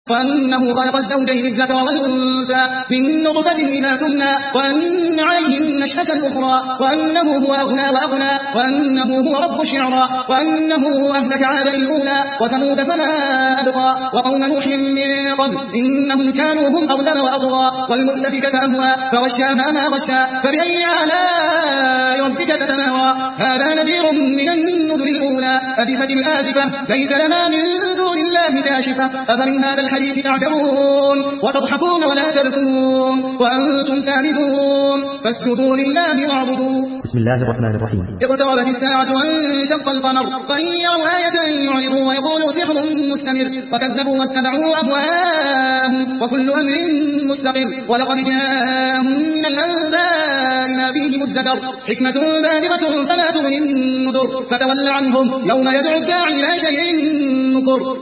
وأنه خلق الزوجين الذكر والأنثى من نطفة إذا تمنى وأن عليه النشأة الأخرى وأنه هو أغنى وأغنى وأنه هو رب الشعرى وأنه أهلك عادا الأولى وثمود فما أبقى وقوم نوح من قبل إنهم كانوا هم أظلم وأطغى والمؤتفكة أهوى فغشاها ما غشى فبأي آلاء ربك تتمارى هذا نذير من النذر الأولى أزفت الآزفة ليس لها من دون الله كاشفة أفمن هذا الحديث تعجبون وتضحكون ولا تبكون وأنتم سامدون فاسجدوا لله واعبدوا. بسم الله الرحمن الرحيم. اقتربت الساعة وانشق القمر فإن يروا آية يعرضوا ويقولوا سحر مستمر فكذبوا واتبعوا أهواءهم وكل أمر مستقر ولقد جاءهم من الأنباء ما فيه مزدجر حكمة بالغة فما تغني النذر فتول عنهم يوم يدعو الداعي إلى شيء نكر.